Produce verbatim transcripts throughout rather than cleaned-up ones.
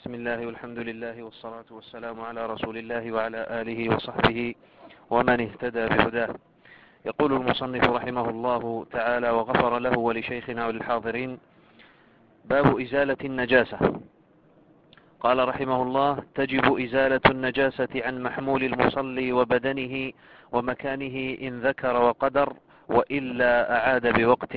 بسم الله والحمد لله والصلاة والسلام على رسول الله وعلى آله وصحبه ومن اهتدى بهداه. يقول المصنف رحمه الله تعالى وغفر له ولشيخنا وللحاضرين: باب إزالة النجاسة. قال رحمه الله: تجب إزالة النجاسة عن محمول المصلي وبدنه ومكانه إن ذكر وقدر، وإلا أعاد بوقت.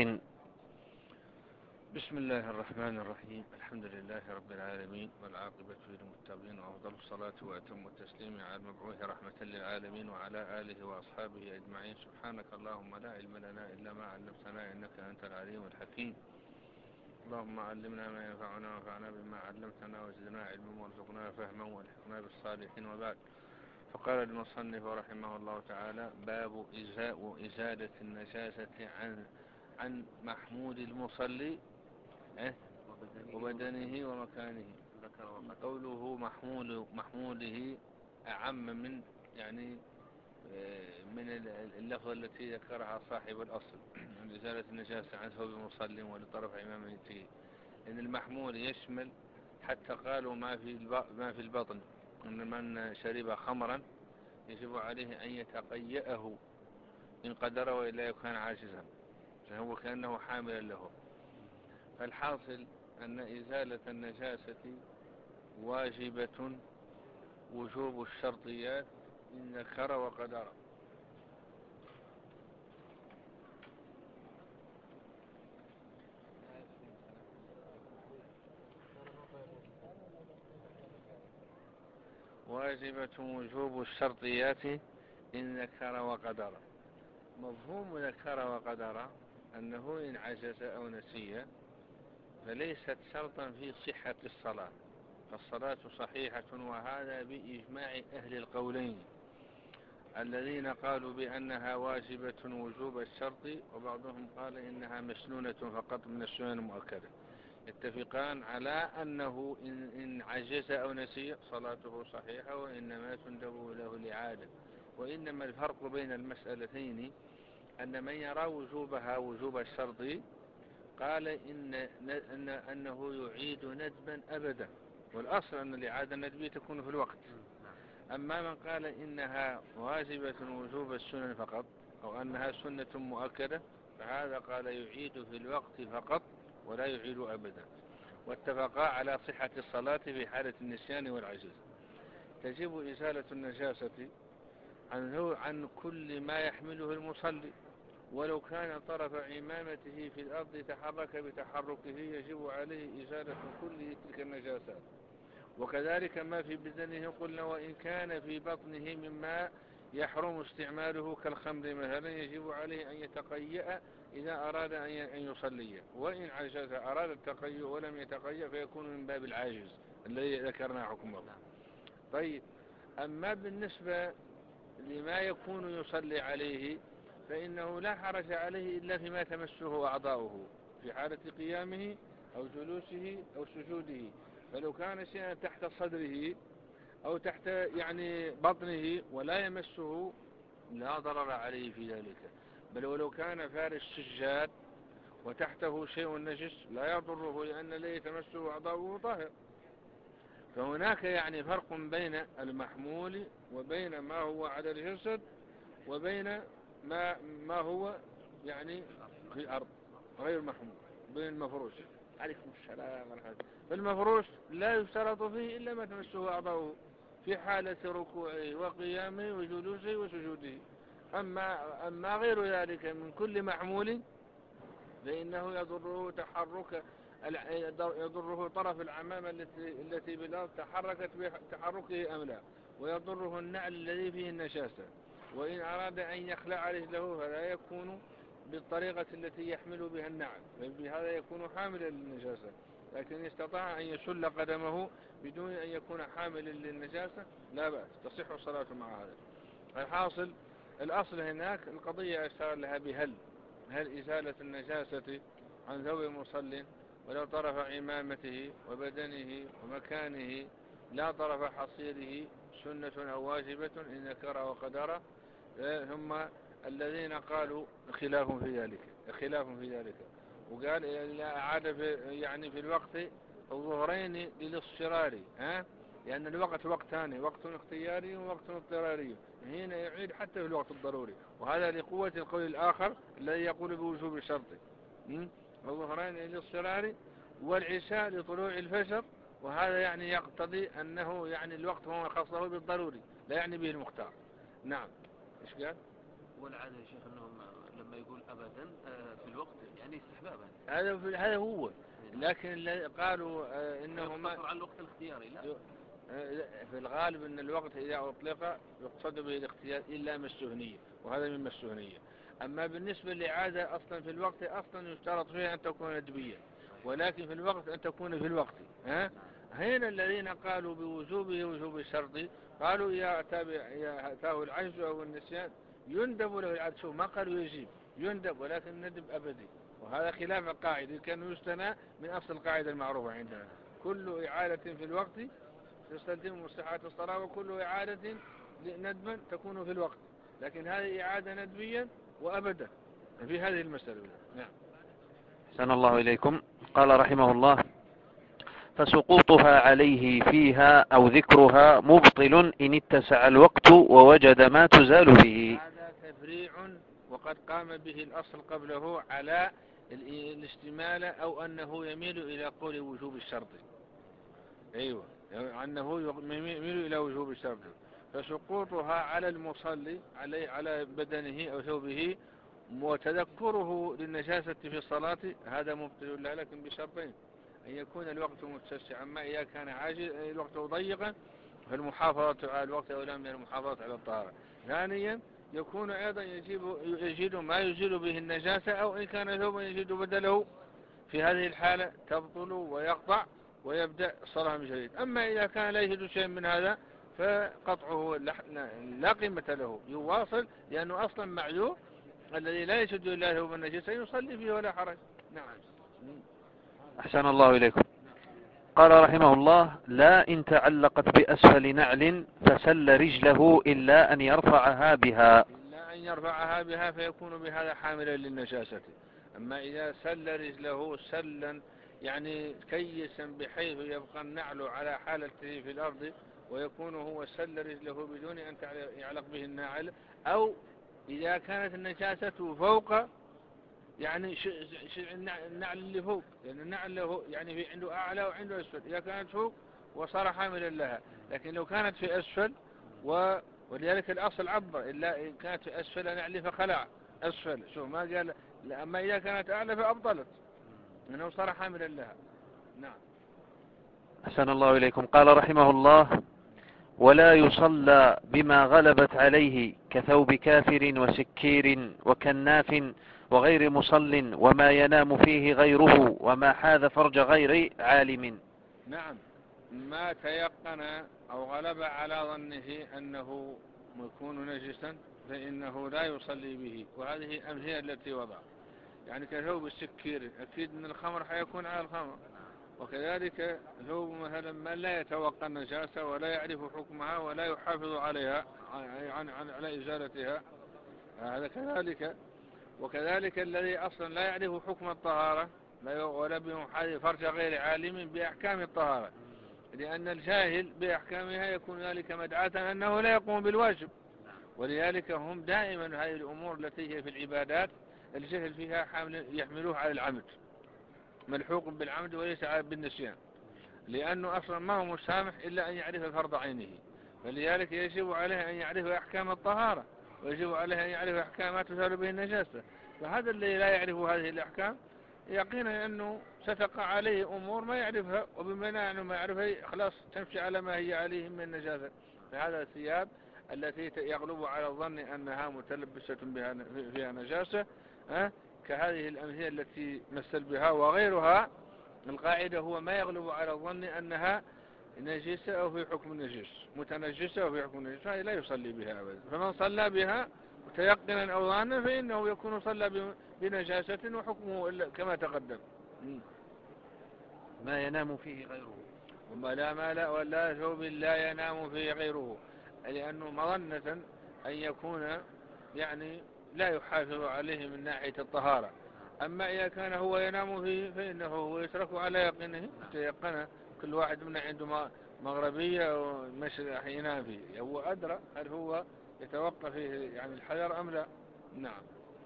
بسم الله الرحمن الرحيم. الحمد لله رب العالمين، والعاقبة للمتقين، وأفضل الصلاة وأتم التسليم على المبعوث رحمة للعالمين وعلى آله وأصحابه أجمعين. سبحانك اللهم لا علم لنا إلا ما علمتنا، إنك أنت العليم الحكيم. اللهم علمنا ما ينفعنا وانفعنا بما علمتنا وزدنا علما وارزقنا فهما والحقنا بالصالحين. وبعد، فقال المصنف رحمه الله تعالى: باب إزاء إزالة النجاسة عن عن محمود المصلي وبدنه ومكانه. قوله محمول محموله أعم من يعني من اللفظ التي ذكرها صاحب الأصل من إزالة النجاسة عن ثوب المصلي ولطرف عمامته، إن المحمول يشمل حتى قالوا ما في ما في البطن، إن من شرب خمرا يجب عليه أن يتقيأه إن قدر، وإلا يكون عاجزا، فهو كأنه حاملا له. فالحاصل أن إزالة النجاسة واجبة وجوب الشرطيات إن ذكر وقدر. واجبة وجوب الشرطيات إن ذكر وقدر. مفهوم ذكر وقدر أنه إن عجز أو نسي فليست شرطا في صحة الصلاة، فالصلاة صحيحة، وهذا بإجماع أهل القولين الذين قالوا بأنها واجبة وجوب الشرط، وبعضهم قال إنها مسنونة فقط من السنن المؤكدة. يتفقان على أنه إن, إن عجز أو نسي صلاته صحيحة، وإنما تندب له الإعادة. وإنما الفرق بين المسألتين أن من يرى وجوبها وجوب الشرط قال إن, إن أنه يعيد ندبا أبدا، والأصل أن الإعادة الندبية تكون في الوقت. أما من قال إنها واجبة وجوب السنن فقط، أو أنها سنة مؤكدة، فهذا قال يعيد في الوقت فقط ولا يعيد أبدا. واتفقا على صحة الصلاة في حالة النسيان والعجز. تجب إزالة النجاسة عن عن كل ما يحمله المصلي، ولو كان طرف عمامته في الأرض تحرك بتحركه يجب عليه إزالة كل تلك النجاسات. وكذلك ما في بدنه قلنا، وإن كان في بطنه مما يحرم استعماله كالخمر مثلا يجب عليه أن يتقيأ إذا أراد أن يصلي، وإن عجز أراد التقيؤ ولم يتقيأ فيكون من باب العاجز الذي ذكرنا حكمه. طيب، أما بالنسبة لما يكون يصلي عليه فإنه لا حرج عليه إلا فيما تمسه أعضاؤه في حالة قيامه أو جلوسه أو سجوده. فلو كان شيئا تحت صدره أو تحت يعني بطنه ولا يمسه لا ضرر عليه في ذلك، بل ولو كان فارش سجاد وتحته شيء نجس لا يضره، لأن الذي تمسه أعضاؤه طاهر. فهناك يعني فرق بين المحمول وبين ما هو على الجسد وبين ما ما هو يعني في الأرض غير محمول، بين المفروش. عليكم السلام ورحمة الله. فالمفروش لا يشترط فيه إلا ما تمسه أعضاؤه في حالة ركوعه وقيامه وجلوسه وسجوده. أما, أما غير ذلك من كل محمول فإنه يضره تحرك يضره طرف العمامة التي التي بالأرض تحركت بتحركه أم لا، ويضره النعل الذي فيه النجاسة، وإن أراد أن يخلع رجله فلا يكون بالطريقة التي يحمل بها النعل، فبهذا يكون حاملا للنجاسة. لكن استطاع أن يشل قدمه بدون أن يكون حاملا للنجاسة لا بأس، تصح الصلاة مع هذا. الحاصل الأصل هناك القضية أشار لها بهل هل إزالة النجاسة عن ثوب المصلي ولو طرف عمامته وبدنه ومكانه لا طرف حصيره سنة أو واجبة إن ذكر وقدر. ثم الذين قالوا خلاف في ذلك خلاف في ذلك وقال إذا أعاد في يعني في الوقت الظهرين للاضطرار، ها؟ لأن الوقت وقتان، وقت اختياري ووقت اضطراري، هنا يعيد حتى في الوقت الضروري، وهذا لقوة القول الآخر الذي يقول بوجوب الشرط. الظهرين للاضطرار والعشاء لطلوع الفجر، وهذا يعني يقتضي أنه يعني الوقت هو خاصه بالضروري لا يعني به المختار. نعم. إيش قال؟ والعادة يا شيخ أنهم لما يقول أبدا في الوقت يعني استحبابا، هذا هذا هو، لكن اللي قالوا إنه ما على الوقت الاختياري لا، في الغالب أن الوقت إذا أطلق يقصد به الاختيار إلا مستهنية، وهذا من مستهنية. أما بالنسبة لعادة أصلا في الوقت أصلا يشترط فيها أن تكون ندبية، ولكن في الوقت أن تكون في الوقت. ها؟ هنا الذين قالوا بوجوبه وجوب الشرط قالوا يا تابع يا أتاه العجز أو النسيان يندب له العادة. شوف ما قالوا يجيب، يندب، ولكن ندب أبدي، وهذا خلاف القاعدة كان يستنى من أصل القاعدة المعروفة عندنا: كل إعادة في الوقت تستلزم مستحات الصلاة، وكل إعادة ندبا تكون في الوقت، لكن هذه إعادة ندبيا وأبدا في هذه المسألة. نعم. أحسن الله إليكم. قال رحمه الله: فسقوطها عليه فيها أو ذكرها مبطل إن اتسع الوقت ووجد ما تزال به. هذا تفريع، وقد قام به الأصل قبله على الاشتمال، أو أنه يميل إلى قول وجوب الشرط. أيوة، أنه يميل إلى وجوب الشرط. فسقوطها على المصلي عليه على بدنه أو ثوبه وتذكره للنجاسة في الصلاة هذا مبطل له، لكن بشرطين: أن يكون الوقت متسعا، أما إذا كان عاجز الوقت ضيقا فالمحافظة على الوقت أولى من المحافظة على الطهارة. ثانيا يكون أيضا يجيب يجد ما يزيل به النجاسة، أو إن كان ثوبا يجد بدله، في هذه الحالة تبطل ويقطع ويبدأ الصلاة من جديد. أما إذا كان لا يجد شيء من هذا فقطعه لا قيمة له، يواصل، لأنه أصلا معذور الذي لا يجد إلا ثوب النجاسة يصلي فيه ولا حرج. نعم. أحسن الله إليكم. قال رحمه الله: لا إن تعلقت بأسفل نعل فسل رجله إلا أن يرفعها بها. إلا أن يرفعها بها فيكون بهذا حاملا للنجاسة. أما إذا سل رجله سلا يعني كيسا بحيث يبقى النعل على حالته في الأرض، ويكون هو سل رجله بدون أن يعلق به النعل، أو إذا كانت النجاسة فوق يعني النعل اللي فوق، لأن النعل له يعني في عنده أعلى وعنده أسفل، إذا كانت فوق وصار حاملا لها، لكن لو كانت في أسفل و ولذلك الأصل عبر إلا إن كانت في أسفل نعل فخلع أسفل، شوف ما قال. أما إذا كانت أعلى فأبطلت أنه صار حاملا لها. نعم. أحسن الله إليكم. قال رحمه الله: ولا يصلى بما غلبت عليه كثوب كافر وسكير وكناف وغير مصل وما ينام فيه غيره وما حاذ فرج غير عالم. نعم، ما تيقن أو غلب على ظنه أنه يكون نجسا فإنه لا يصلي به، وهذه أمثلة التي وضع، يعني كثوب السكير أكيد أن الخمر حيكون على الخمر، وكذلك ثوب مثلا ما لا يتوقع النجاسة ولا يعرف حكمها ولا يحافظ عليها عن عن على إزالتها، هذا كذلك. وكذلك الذي أصلا لا يعرف حكم الطهارة ولا بمحاذ فرج غير عالم بأحكام الطهارة، لأن الجاهل بأحكامها يكون ذلك مدعاة أنه لا يقوم بالواجب. ولذلك هم دائما هذه الأمور التي هي في العبادات الجهل فيها حامل يحملوه على العمد، ملحوق بالعمد وليس بالنسيان، لأنه أصلا ما هو مسامح إلا أن يعرف فرض عينه، فلذلك يجب عليه أن يعرف أحكام الطهارة، ويجب عليه أن يعرف أحكام ما تزال به النجاسة. فهذا الذي لا يعرف هذه الأحكام يقينا أنه ستقع عليه أمور ما يعرفها، وبما أنه ما يعرفها خلاص تمشي على ما هي عليه من النجاسة. فهذا الثياب التي يغلب على الظن أنها متلبسة بها فيها نجاسة، أه؟ كهذه الأمثلة التي مثل بها وغيرها. القاعدة هو ما يغلب على الظن أنها نجسة أو في حكم النجس، متنجسة أو في حكم النجس، هذه لا يصلي بها أبدا. فمن صلى بها متيقنا أو ظانا فإنه يكون صلى بنجاسة وحكمه كما تقدم. ما ينام فيه غيره، وما لا مال ولا ثوب لا ينام فيه غيره، لأنه مظنة أن يكون يعني لا يحافظ عليه من ناحية الطهارة، أما إذا كان هو ينام فيه فإنه هو يترك على يقينه تيقنه. كل واحد منا عنده مغربية أو مشرق ينام فيه، هو أدرى هل هو يتوقف فيه يعني الحذر أم لا. نعم.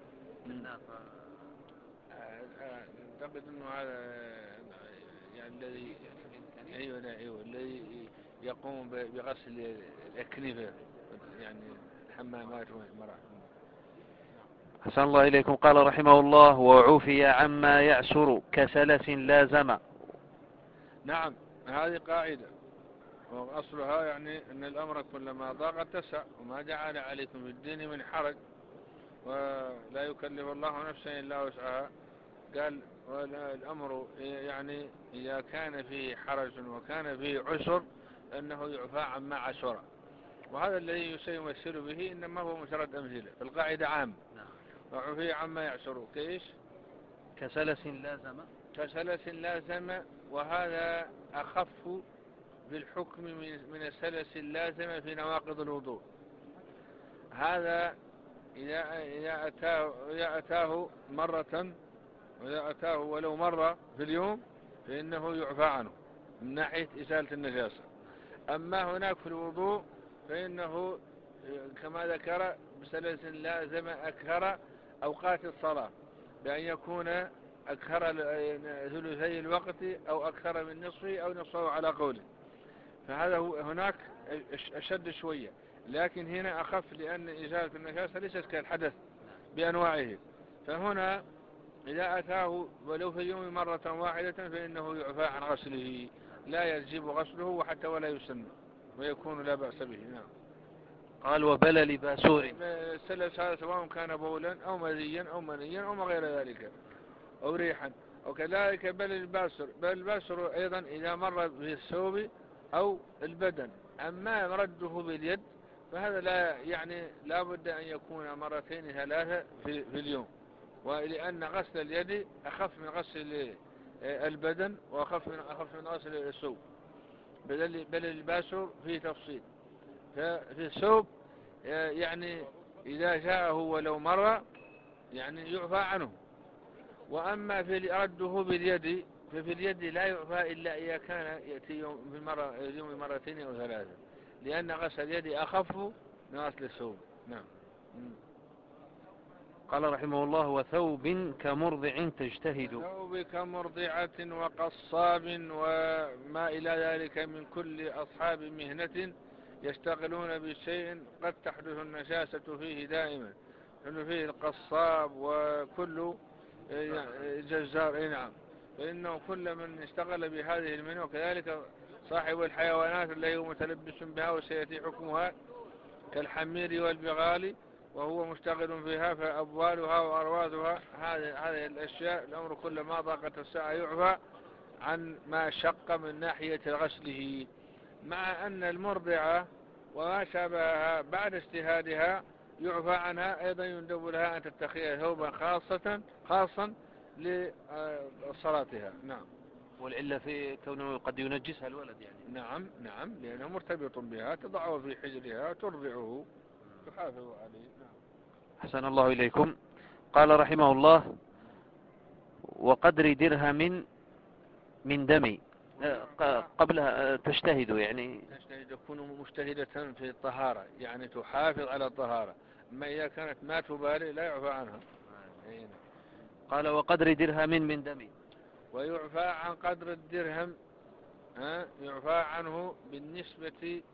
أعتقد أنه هذا يعني الذي أيوة لا أيوة الذي يقوم بغسل الأكنفة يعني الحمامات والمراحل. أحسن الله إليكم. قال رحمه الله: وعفي عما يعسر كسلس لازم. نعم، هذه قاعدة وأصلها يعني أن الأمر كلما ضاق اتسع، وما جعل عليكم في الدين من حرج، ولا يكلف الله نفسا إلا وسعها. قال الأمر يعني إذا كان فيه حرج وكان فيه عسر أنه يعفى عما عسر، وهذا الذي سيمثل به إنما هو مجرد أمثلة، فالقاعدة عام. وعفي عما يعسر كيش كسلس لازم. كسلس لازم، وهذا أخف بالحكم من السلس اللازم في نواقض الوضوء. هذا إذا إذا أتاه إذا أتاه مرة وإذا أتاه ولو مرة في اليوم فإنه يعفى عنه من ناحية إزالة النجاسة. أما هناك في الوضوء فإنه كما ذكر بسلس لازم أكثر أوقات الصلاة، بأن يكون أكثر ثلثي الوقت أو أكثر من نصفه أو نصفه على قوله، فهذا هناك أشد شوية، لكن هنا أخف لأن إزالة النجاسة ليست كالحدث بأنواعه. فهنا إذا أتاه ولو في اليوم مرة واحدة فإنه يعفى عن غسله، لا يجب غسله وحتى ولا يسن ويكون لا بأس به. نعم. قال: وبلل باسور. السلس هذا سواء كان بولا أو مذيا أو منيا أو ما غير ذلك أو ريحا، وكذلك بلل الباسر. بلل الباسر أيضا إذا مر بالثوب أو البدن. أما مرده باليد فهذا لا يعني لا بد أن يكون مرتين ثلاثة في, في اليوم، ولأن غسل اليد أخف من غسل البدن وأخف من أخف من غسل الثوب. بل الباسر فيه تفصيل. ففي الثوب يعني إذا جاءه ولو مرة يعني يعفى عنه، وأما في رده باليد ففي اليد لا يعفى إلا إذا كان يأتي يوم في مرة يوم مرتين أو ثلاثة، لأن غسل اليد أخف من غسل الثوب. نعم. قال رحمه الله: وثوب كمرضع تجتهد. ثوب كمرضعة وقصاب وما إلى ذلك من كل أصحاب مهنة يشتغلون بشيء قد تحدث النجاسة فيه دائما، لأنه فيه القصاب وكل جزار. نعم. فإنه كل من اشتغل بهذه المهنة، وكذلك صاحب الحيوانات التي هو متلبس بها وسيأتي حكمها كالحمير والبغال وهو مشتغل فيها، فأبوالها وأروادها هذه الأشياء الأمر كلما ضاقت الساعة يعفى عن ما شق من ناحية غسله. مع أن المرضعة وما شابهها بعد اجتهادها يعفى عنها أيضا، يندب لها أن تتخذ ثوبا خاصة خاصا لصلاتها. نعم. والعلة في كونه قد ينجسها الولد يعني. نعم نعم، لأنه مرتبط بها، تضعه في حجرها ترضعه تحافظ عليه. نعم. أحسن الله إليكم. قال رحمه الله: وقدر درهم من دم. قبلها تجتهد يعني تجتهد تكون مجتهدة في الطهارة، يعني تحافظ على الطهارة. أما إذا كانت ما تبالي لا يعفى عنها. قال: وقدر درهم من دم. ويعفى عن قدر الدرهم، ها يعفى عنه بالنسبة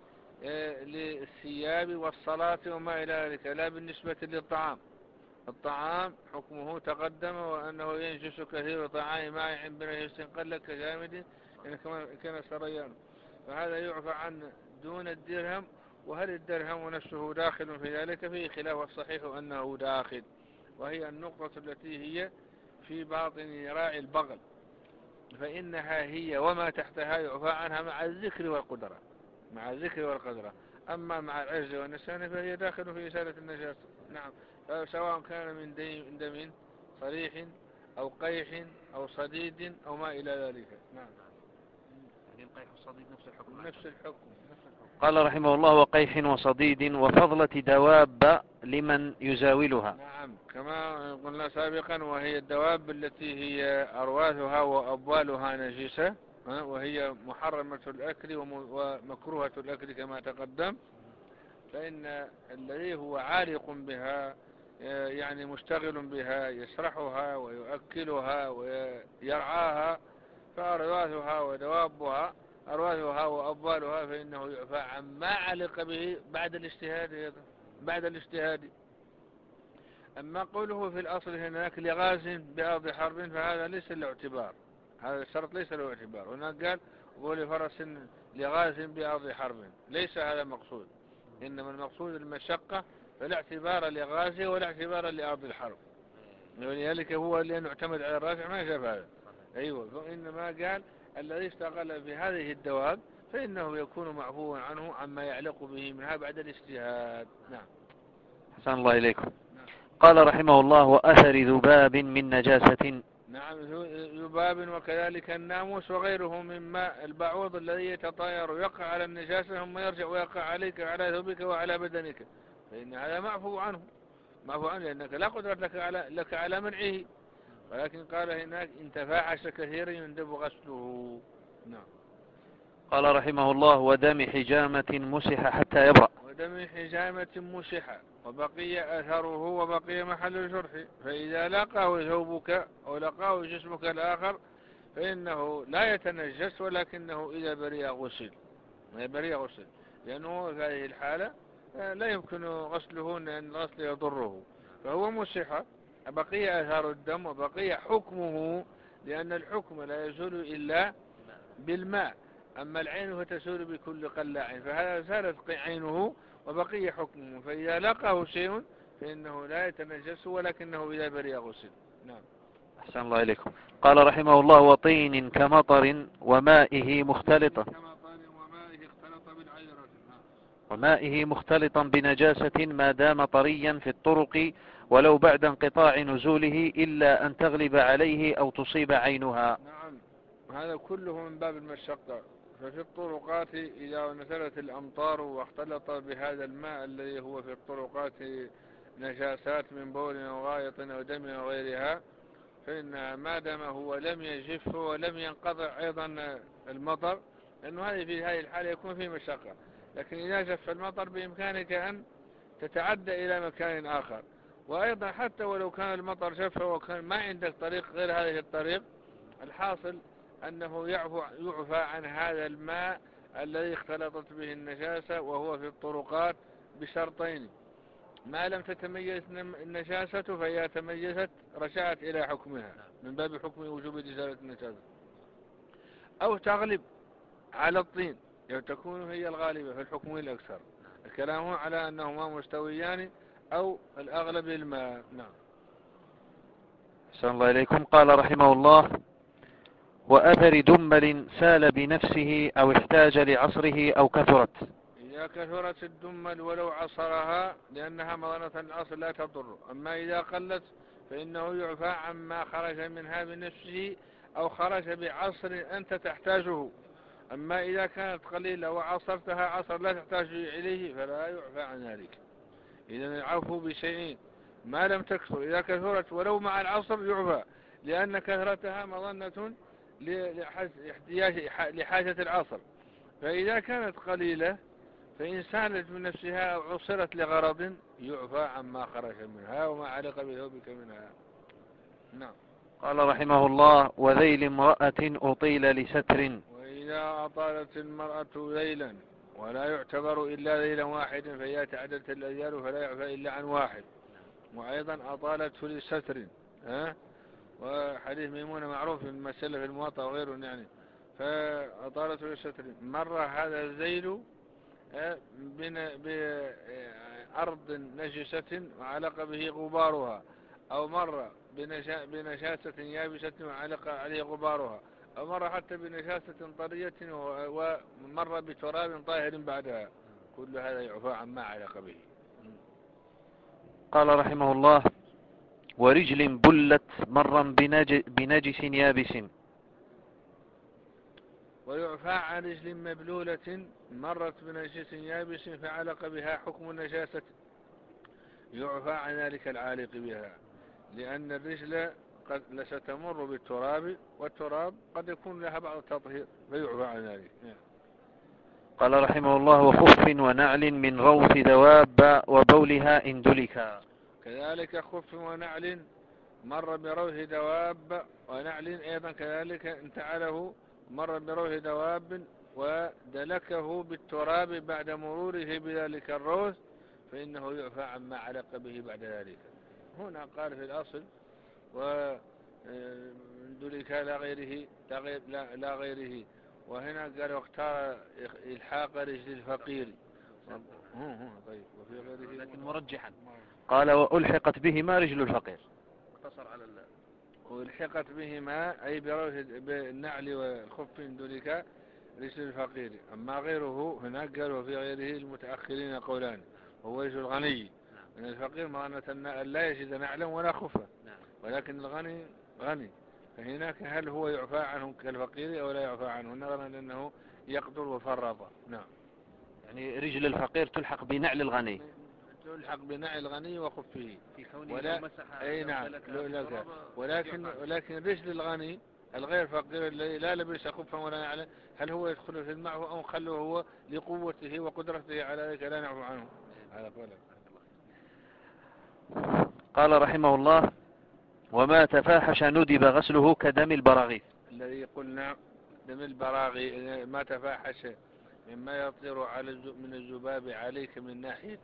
للثياب والصلاة وما إلى ذلك، لا بالنسبة للطعام. الطعام حكمه تقدم، وأنه ينجس كثير طعام مائع بنجس قل كجامد إن كان سريان، فهذا يعفى عنه دون الدرهم. وهل الدرهم نفسه داخل في ذلك؟ فيه خلاف، الصحيح أنه داخل، وهي النقطة التي هي في باطن ذراع البغل، فإنها هي وما تحتها يعفى عنها مع الذكر والقدرة مع الذكر والقدرة. أما مع العجز والنسيان فهي داخل في إزالة النجاسة. نعم. سواء كان من دم صريح أو قيح أو صديد أو ما إلى ذلك. نعم. قيح وصديد نفس الحكم. نفس الحكم. قال رحمه الله وقيح وصديد وفضلة دواب لمن يزاولها. نعم كما قلنا سابقا، وهي الدواب التي هي أرواثها وأبوالها نجسة، وهي محرمة الأكل ومكروهة الأكل كما تقدم، فإن الذي هو عالق بها يعني مشتغل بها يسرحها ويؤكلها ويرعاها، فأرواثها ودوابها أرواثها وأبوالها فإنه يعفى عما علق به بعد الاجتهاد بعد الاجتهاد. أما قوله في الأصل هناك لغاز بأرض حرب فهذا ليس له اعتبار، هذا الشرط ليس له اعتبار. هناك قال ولفرس لغاز بأرض حرب، ليس هذا مقصود، إنما المقصود المشقة، فلا اعتبار لغازه ولا اعتبار لأرض الحرب، ولذلك هو اللي نعتمد على الرافع ما شاف هذا. أيوة، فإنما قال الذي استغل بهذه الدواب فإنه يكون معفوا عنه عما يعلق به منها بعد الاجتهاد. نعم. حسن الله إليكم. قال رحمه الله وأثر ذباب من نجاسة. نعم ذباب وكذلك الناموس وغيره مما البعوض الذي يتطاير يقع على النجاسة ثم يرجع ويقع عليك وعلى ثوبك وعلى بدنك، فإن هذا معفو عنه معفو عنه لأنك لا قدرة لك على, لك على منعه، ولكن قال هناك إن تفاحش كثيرا يندب غسله. نعم. قال رحمه الله ودم حجامة مسح حتى يبرأ. ودم حجامة مسح وبقي أثره وبقي محل الجرح، فإذا لقاه ثوبك أو لقاه جسمك الآخر فإنه لا يتنجس، ولكنه إذا برئ غسل برئ غسل لأنه في هذه الحالة لا يمكن غسله لأن الغسل يضره، فهو مسح بقي أثار الدم وبقي حكمه، لأن الحكم لا يزول إلا بالماء، أما العين فتزول بكل قلاع، فهذا زالت عينه وبقي حكمه، فإذا لقاه شيء فإنه لا يتنجس ولكنه إذا برئ غسل. نعم. أحسن الله إليكم. قال رحمه الله وطين كمطر ومائه مختلطا ومائه مختلطا بنجاسة ما دام طريا في الطرق ولو بعد انقطاع نزوله إلا أن تغلب عليه أو تصيب عينها. نعم هذا كله من باب المشقة، ففي الطرقات إذا نزلت الأمطار واختلط بهذا الماء الذي هو في الطرقات نجاسات من بول أو غائط أو دم أو غيرها، فإن ما دام هو لم يجف ولم ينقطع أيضا المطر، لأنه هذه في هذه الحالة يكون فيه مشقة، لكن إذا جف المطر بإمكانك أن تتعدى إلى مكان آخر، وأيضا حتى ولو كان المطر جف وكان ما عندك طريق غير هذه الطريق، الحاصل أنه يعفى عن هذا الماء الذي اختلطت به النجاسة وهو في الطرقات بشرطين: ما لم تتميز النجاسة فهي تميزت رجعت إلى حكمها من باب حكم وجوب إزالة النجاسة، أو تغلب على الطين يعني تكون هي الغالبة في الحكم الأكثر، الكلام على أنهما مستويان أو الأغلب الماء. نعم. أحسن الله إليكم. قال رحمه الله وأثر دمل سال بنفسه أو احتاج لعصره أو كثرت. إذا كثرت الدمل ولو عصرها لأنها مظنة الأصل لا تضر، أما إذا قلت فإنه يعفى عما خرج منها بنفسه أو خرج بعصر أنت تحتاجه، أما إذا كانت قليلة وعصرتها عصر لا تحتاج إليه فلا يعفى عن ذلك. إذا العفو بشيء ما لم تكثر، إذا كثرت ولو مع العصر يعفى لأن كثرتها مظنة لحاجة العصر، فإذا كانت قليلة فإن سالت من نفسها أو عصرت لغرض يعفى عما خرج منها وما علق بثوبك منها. نعم. قال رحمه الله وذيل امرأة أطيل لستر. وإذا أطالت المرأة ذيلا ولا يعتبر إلا ذيلا واحد فهي تعدت الأذيال فلا يعفى إلا عن واحد، وأيضا أطالته لستر، ها وحديث ميمونة معروف في المسألة في المواطأ وغيره يعني، فأطالته لستر. مرة هذا الذيل بأرض نجسة وعلق به غبارها، أو مرة بنجاسة يابسة وعلق عليه غبارها، أو مرة حتى بنجاسة طرية ومرة بتراب طاهر بعدها، كل هذا يعفى عما علق به. قال رحمه الله ورجل بلت مرا بنج بنجس يابس. ويعفى عن رجل مبلولة مرت بنجس يابس فعلق بها حكم النجاسة، يعفى عن ذلك العالق بها، لأن الرجل قد ستمر بالتراب، والتراب قد يكون لها بعض التطهير فيعفى عن ذلك. قال رحمه الله: وخف ونعل من روث دواب وبولها إن دلكا. كذلك خف ونعل مر بروث دواب، ونعل أيضا كذلك انتعله مر بروث دواب ودلكه بالتراب بعد مروره بذلك الروث، فإنه يعفى عما علق به بعد ذلك. هنا قال في الأصل ودلك لا غيره لا, غير لا, لا غيره، وهنا قال واختار إلحاق رجل الفقير. طيب وفي غيره لكن مرجحا قال وألحقت بهما رجل الفقير، اقتصر على الله. والحقت بهما أي بروث بالنعل والخف دلك رجل الفقير. أما غيره هناك قال وفي غيره المتأخرين قولان، وهو رجل الغني. من الفقير معنى أن لا يجد نعلا ولا خفا، ولكن الغني غني، فهناك هل هو يعفى عنه كالفقير أو لا يعفى عنه؟ نرى لأنه يقدر وفرط. نعم، يعني رجل الفقير تلحق بنعل الغني، تلحق بنعل الغني وخفه في كونه ولا مسح أي نعم لك. ولكن ولكن رجل الغني الغير فقير الذي لا لبس خفا ولا نعلا، هل هو يدخل في المعه أو خله هو لقوته وقدرته على ذلك لا نعفو عنه؟ هذا قوله. قال رحمه الله: وما تفاحش ندب غسله كدم البراغيث. الذي قلنا دم البراغي ما تفاحش مما يطير على من الذباب عليك من ناحية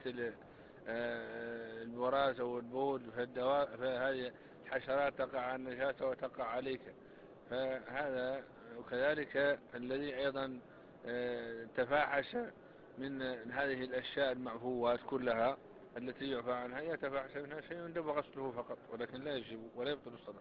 البراز والبول، فهذه الحشرات تقع على النجاسة وتقع عليك، فهذا. وكذلك الذي أيضا تفاحش من هذه الأشياء المعفوات كلها التي يعفى عنها، يتفاحش منها شيء يندب غسله فقط، ولكن لا يجب ولا يبطل الصلاة.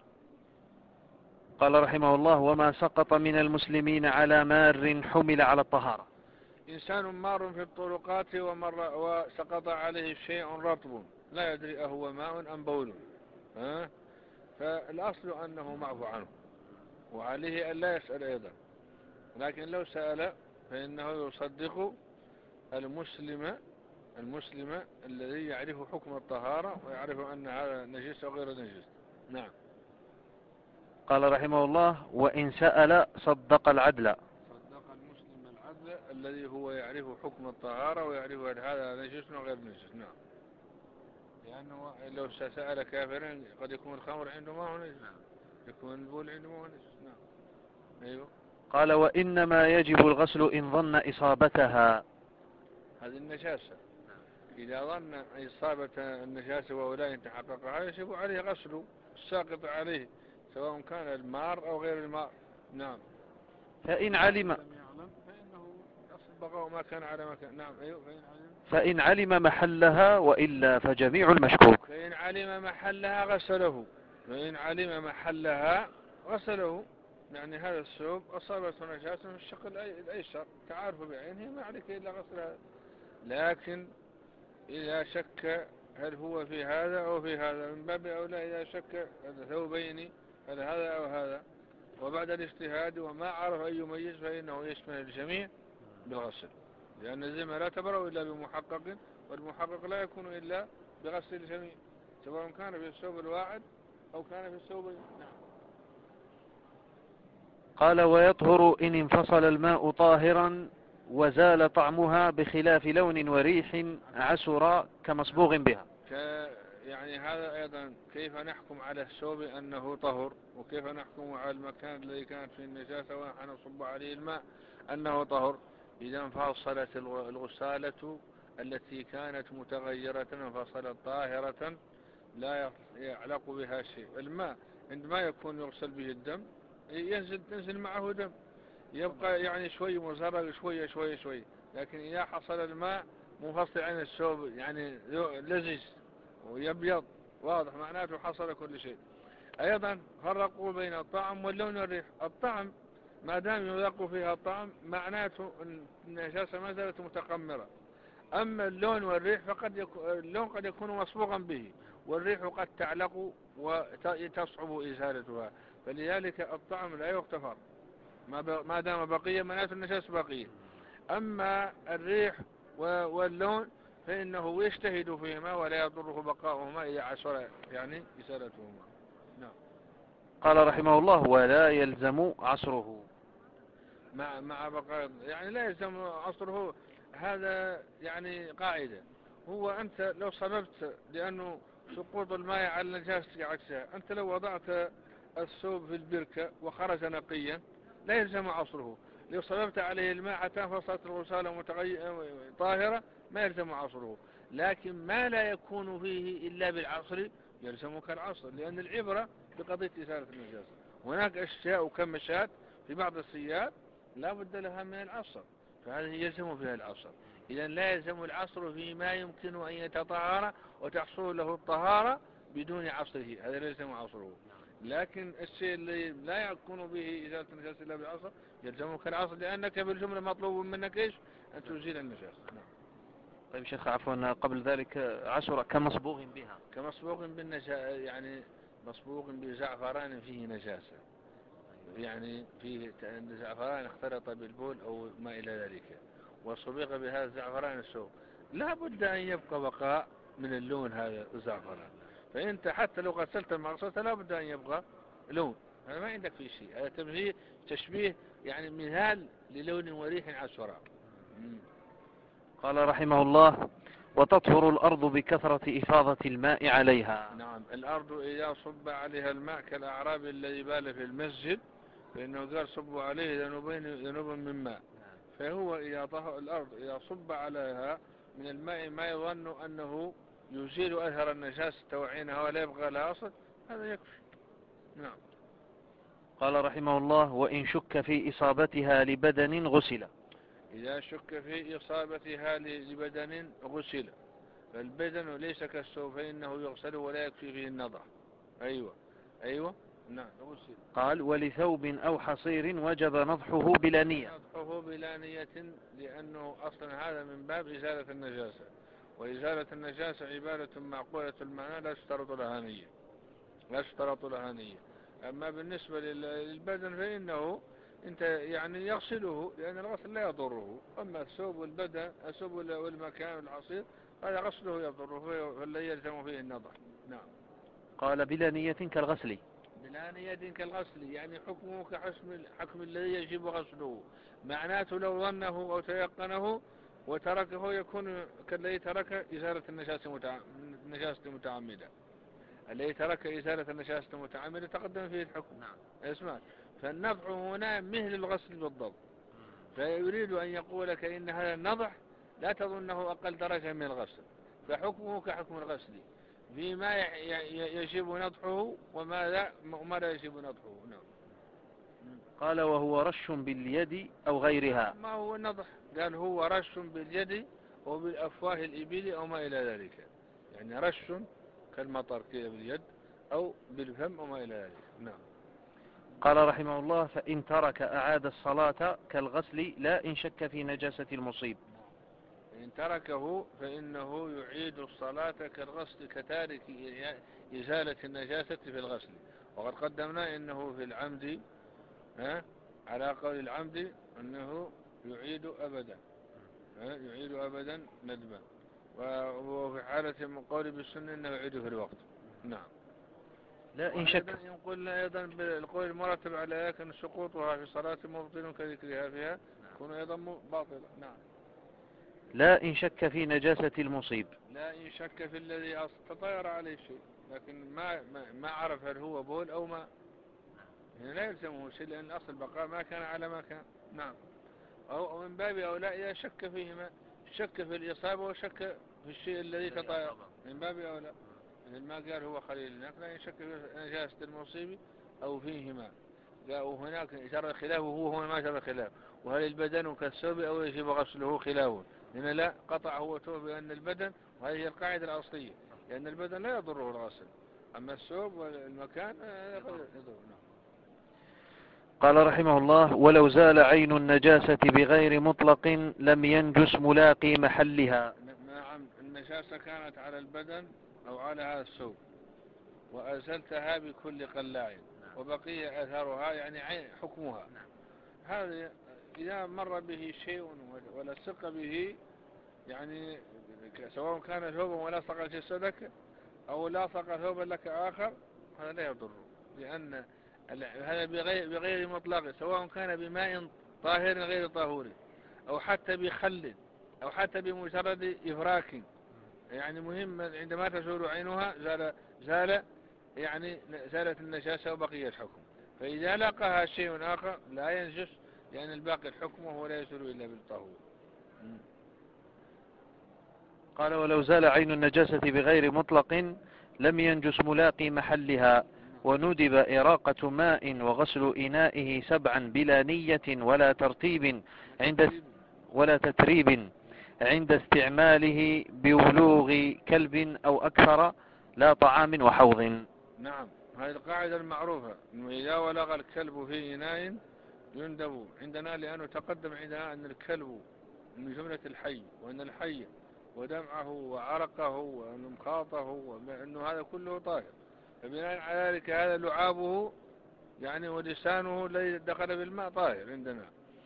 قال رحمه الله: وما سقط من المسلمين على مار حمل على الطهارة. إنسان مار في الطرقات ومر وسقط عليه شيء رطب لا يدري أهو ماء أم بول، ها؟ فالأصل أنه معفو عنه، وعليه أن لا يسأل أيضا، لكن لو سأل فإنه يصدق المسلم المسلم الذي يعرف حكم الطهارة ويعرف أن هذا نجس أو غير نجس. نعم. قال رحمه الله: وإن سأل صدق العدل. صدق المسلم العدل الذي هو يعرف حكم الطهارة ويعرف هل هذا نجس أو غير نجس. نعم، لأنه لو سأل كافرا قد يكون الخمر عنده ما هو نجس، يكون البول عنده ما هو نجس. نعم. أيوه. قال: وإنما يجب الغسل إن ظن إصابتها. هذه النجاسة إذا ظن إصابة النجاسة ولا يتحققها يجب عليه غسل الساقط عليه سواء كان المار أو غير المار. نعم. فإن علم فإنه يصبغ ما كان على مكان. نعم. أيوه. فإن علم فإن علم محلها وإلا فجميع المشكوك. فإن علم محلها غسله فإن علم محلها غسله يعني هذا الثوب أصابته نجاسة في الشق الأيسر تعرف بعينه ما عليك إلا غسلها، لكن إذا شك هل هو في هذا أو في هذا من باب أولى إذا شك ثوبين هل هذا أو هذا وبعد الاجتهاد وما عرف أن يميز فإنه يشمل الجميع بالغسل، لأن الذمة لا تبرأ إلا بمحقق، والمحقق لا يكون إلا بغسل الجميع سواء كان في الثوب الواحد أو كان في الثوب. نعم. قال: ويطهر إن انفصل الماء طاهرا وزال طعمها بخلاف لون وريح عسر كمصبوغ بها. يعني هذا أيضا كيف نحكم على الثوب أنه طهر، وكيف نحكم على المكان الذي كانت فيه النجاسة ونحن نصب عليه الماء أنه طهر. إذا انفصلت الغسالة التي كانت متغيرة انفصلت طاهرة لا يعلق بها شيء. الماء عندما يكون يغسل به الدم ينزل تنزل معه دم يبقى يعني شوي مزرق شوية شوية شوي، لكن إذا حصل الماء منفصل عن الثوب يعني لزج ويبيض واضح معناته حصل كل شيء. أيضا فرقوا بين الطعم واللون والريح. الطعم ما دام يذاق فيها الطعم معناته أن النجاسة ما زالت متقمرة، أما اللون والريح فقد يكون اللون قد يكون مصبوغا به والريح قد تعلق وتصعب إزالتها، فلذلك الطعم لا يغتفر ما دام بقية معناته النجاسة بقية. أما الريح واللون فإنه يجتهد فيهما ولا يضره بقاؤهما إذا عسر يعني إزالتهما. نعم. قال رحمه الله ولا يلزم عصره مع مع بقاء يعني لا يلزم عصره. هذا يعني قاعدة. هو أنت لو صببت لأنه سقوط الماء على النجاسة عكسها. أنت لو وضعت الثوب في البركة وخرج نقيا لا يلزم عصره. لو صببت عليه الماء حتى فصلت الغسالة طاهرة ما يلزم عصره. لكن ما لا يكون فيه إلا بالعصر يلزمك العصر، لأن العبرة بقضية إزالة النجاسة. هناك أشياء كمشات في بعض الثياب لا بد لها من العصر، فهذه يلزم فيها العصر. إذا لا يلزم العصر فيما يمكن أن يتطهر وتحصل له الطهارة بدون عصره، هذا لا يلزم عصره. لكن الشيء الذي لا يكون به إزالة النجاسة إلا بالعصر يلزمك العصر، لأنك بالجملة مطلوب منك إيش؟ أن تزيل النجاسة. نعم. طيب شيخ عفوا قبل ذلك عسر كمصبوغ بها كمصبوغ بالنجاسة، يعني مصبوغ بزعفران فيه نجاسة، يعني فيه زعفران اختلط بالبول أو ما إلى ذلك وصبغ بهذا الزعفران السوق، لا بد أن يبقى بقاء من اللون هذا الزعفران. فأنت حتى لو غسلت المغسلة لا بد أن يبقى لون، هذا ما عندك فيه شيء. هذا تشبيه تشبيه يعني مثال للون وريح عسراء. قال رحمه الله وتطهر الأرض بكثرة إفاضة الماء عليها. نعم. الأرض إذا صب عليها الماء كالأعراب الذي بال في المسجد فإنه قال صبوا عليه ذنوبين ذنوب من ماء. فهو إذا طهر الأرض إذا صب عليها من الماء ما يظن أنه يزيل أثر النجاسة توعينها ولا يبغى لها أصل، هذا يكفي. نعم. قال رحمه الله وإن شك في إصابتها لبدن غسل. إذا شك في إصابتها لبدن غسل. فالبدن ليس كالثوب فإنه يغسل ولا يكفي فيه النضح. أيوة أيوة نعم غسل. قال ولثوب أو حصير وجب نضحه بلا نية. نضحه بلا نية لأنه أصلا هذا من باب إزالة النجاسة، وإزالة النجاسة عبادة معقولة المعنى لا تشترط لها نية لا تشترط لها نية. أما بالنسبة للبدن فإنه انت يعني يغسله لأن الغسل لا يضره. أما الثوب والبدن الثوب والمكان والعصير هذا غسله يضره فالذي يلزم فيه النضح. نعم. قال بلا نية كالغسل. بلا نية كالغسل يعني حكمه كحكم الحكم الذي يجب غسله. معناته لو ظنه أو تيقنه وتركه يكون كالذي ترك إزالة النجاسة المتعمدة. الذي ترك إزالة النجاسة المتعمدة تقدم فيه الحكم. نعم. اسمع، فالنضح هنا مثل الغسل بالضبط. فيريد أن يقول لك إن هذا النضح لا تظنه أقل درجة من الغسل، فحكمه كحكم الغسل فيما يجب نضحه وما لا وما لا يجب نضحه. نعم. قال وهو رش باليد أو غيرها. ما هو النضح؟ قال هو رش باليد أو بالأفواه الإبل أو ما إلى ذلك، يعني رش كالمطر كذا باليد أو بالفم أو ما إلى ذلك. نعم. قال رحمه الله فإن ترك أعاد الصلاة كالغسل لا إن شك في نجاسة المصيب. إن تركه فإنه يعيد الصلاة كالغسل كتارك إزالة النجاسة في الغسل. وقد قدمنا إنه في العمد ها على قول العمد أنه يعيد أبدا ها يعيد أبدا ندبا، وفي حالة قول بالسنة أنه يعيد في الوقت. نعم. لا إن شك. يقول أيضا بالقول المرتب على ذلك أن سقوطها في صلاة مبطل كذكرها فيها يكون أيضا باطلا. نعم. لا إن شك في نجاسة المصيب. لا إن شك في الذي تطير عليه شيء لكن ما ما, ما عرف هل هو بول أو ما، يعني لا يلزمه شيء لأن أصل البقاء ما كان على ما كان. نعم. أو من باب أولى إذا شك فيهما، شك في الإصابة وشك في الشيء الذي تطير من باب أولى. مثل ما قال هو خليل هناك لا يشك في نجاسة المصيب أو فيهما. وهناك جرى خلاف وهو هنا ما جرى خلاف. وهل البدن كالثوب أو يجب غسله خلاف؟ هنا لا قطع هو توب بأن البدن، وهذه هي القاعدة الأصلية، لأن البدن لا يضره الغسل أما الثوب والمكان يضره. قال رحمه الله ولو زال عين النجاسة بغير مطلق لم ينجس ملاقي محلها. نعم. النجاسة كانت على البدن أو على هذا الثوب وأزلتها بكل قلاع وبقي أثرها يعني عين حكمها. هذا إذا مر به شيء ولصق به، يعني سواء كان ثوبا ولصق جسدك أو لاصق ثوبا لك آخر، هذا لا يضر، لأن هذا بغير, بغير مطلق، سواء كان بماء طاهر غير طاهور أو حتى بخل أو حتى بمجرد إفراك، يعني مهم عندما تزول عينها زال, زال يعني زالت النجاسة وبقي الحكم. فإذا لقاها شيء آخر لا ينجس، لأن الباقي الحكم وهو لا يزول إلا بالطهور. قال: ولو زال عين النجاسة بغير مطلق لم ينجس ملاقي محلها، وندب إراقة ماء وغسل إنائه سبعا بلا نية ولا ترتيب عند ولا تتريب عند استعماله بولوغ كلب أو أكثر لا طعام وحوض. نعم، هذه القاعدة المعروفة، إنه إذا ولغ الكلب في إناء يندب عندنا، لأنه تقدم عندنا أن الكلب من جملة الحي، وأن الحي ودمعه وعرقه ومخاطه وأنه هذا كله طاهر، فبناء على ذلك هذا لعابه يعني ولسانه الذي دخل بالماء طاهر عندنا،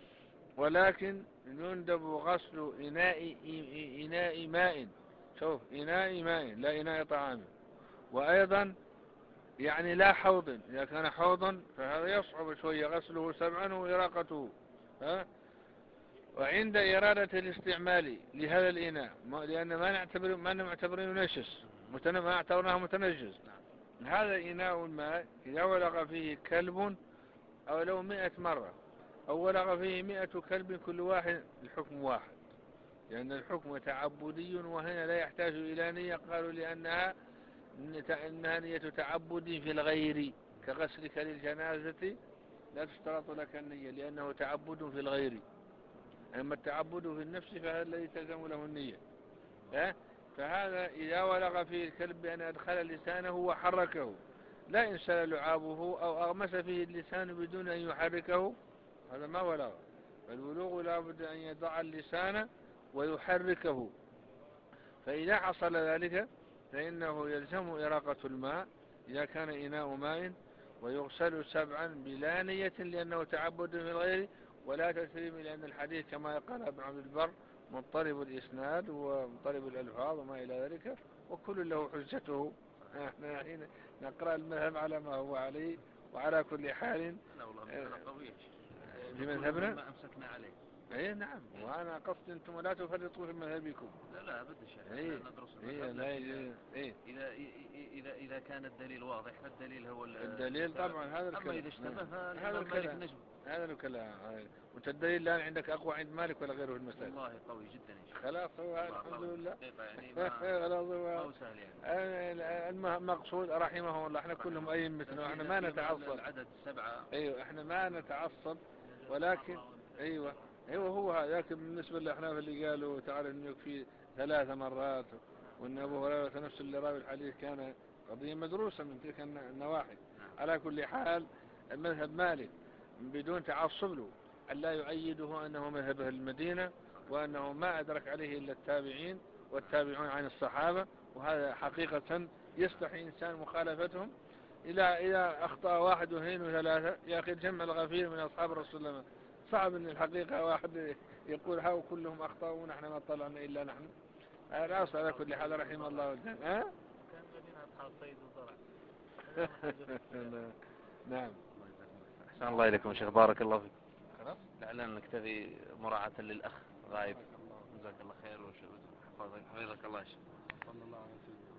ولكن يندب غسل إناء إناء ماء، شوف إناء ماء لا إناء طعام، وأيضا يعني لا حوض، إذا كان حوضا فهذا يصعب شوية غسله سبعا وإراقته، ها؟ وعند إرادة الاستعمال لهذا الإناء، لأن ما نعتبر ما نعتبره نجس، ما نعتبرناه متنجس، هذا إناء الماء إذا ولغ فيه كلب أو لو مئة مرة أو ولغ فيه مئة كلب كل واحد الحكم واحد، لأن الحكم تعبدي، وهنا لا يحتاج إلى نية، قالوا لأنها إنها نية تعبد في الغير، كغسلك للجنازة لا تشترط لك النية لأنه تعبد في الغير، أما التعبد في النفس فهذا الذي تلزم له النية. فهذا إذا ولغ فيه الكلب بأن أدخل لسانه وحركه، لا إنسان لعابه أو أغمس فيه اللسان بدون أن يحركه، هذا ما ولغ. فالولوغ لا بد أن يضع اللسان ويحركه، فإذا حصل ذلك فإنه يلزم إراقة الماء إذا كان إناء ماء، ويغسل سبعا بلا نية لأنه تعبد في الغير، ولا تسليم، لأن الحديث كما قال ابن عبد البر مضطرب الإسناد ومضطرب الألفاظ وما إلى ذلك، وكل له حجته. احنا حين نقرأ المذهب على ما هو عليه، وعلى كل حال في مذهبنا ما أمسكنا عليه. اي نعم، وانا قصد انتم لا تفرطوا في مذهبكم. لا لا ابدا شيء، إيه ندرس إيه المذهب، إيه إيه اذا اذا اذا كان الدليل واضح فالدليل هو الدليل طبعا. هذا الكلام، اما اذا اشتبه هذا الكلام هذا الكلام وانت الدليل الان عندك اقوى عند مالك ولا غيره في المسألة؟ والله قوي جدا ان شاء الله. خلاص هو الحمد لله، يعني ما هو سهل يعني. المقصود رحمه الله، احنا كلهم ائمتنا، احنا ما نتعصب. العدد سبعة، ايوه احنا ما نتعصب، ولكن ايوه ايوه هو هذا. لكن بالنسبه للاحناف اللي قالوا تعالى انه يكفي ثلاث مرات، وان ابو هريره نفس اللي راوي الحديث كان قضيه مدروسه من تلك النواحي. على كل حال المذهب مالك بدون تعصب له، أن لا يؤيده أنه مذهب المدينة، وأنه ما أدرك عليه إلا التابعين والتابعون عن الصحابة، وهذا حقيقة يستحي إنسان مخالفتهم. إلى إذا أخطأ واحد واثنين وثلاثة، يا أخي الجمع الغفير من أصحاب رسول الله، صعب أن الحقيقة واحد يقول هاو كلهم أخطأوا ونحن ما طلعنا إلا نحن. الأصل على كل حال رحمه الله الجميع. ها؟ كان الذين أصحاب صيد وزرع. نعم. أحسن الله إليكم شيخ، بارك الله فيك. خلاص لعلنا نكتفي مراعاة للأخ غايب. جزاك الله خير وحفظك الله شيخ. صلى الله عليه وسلم.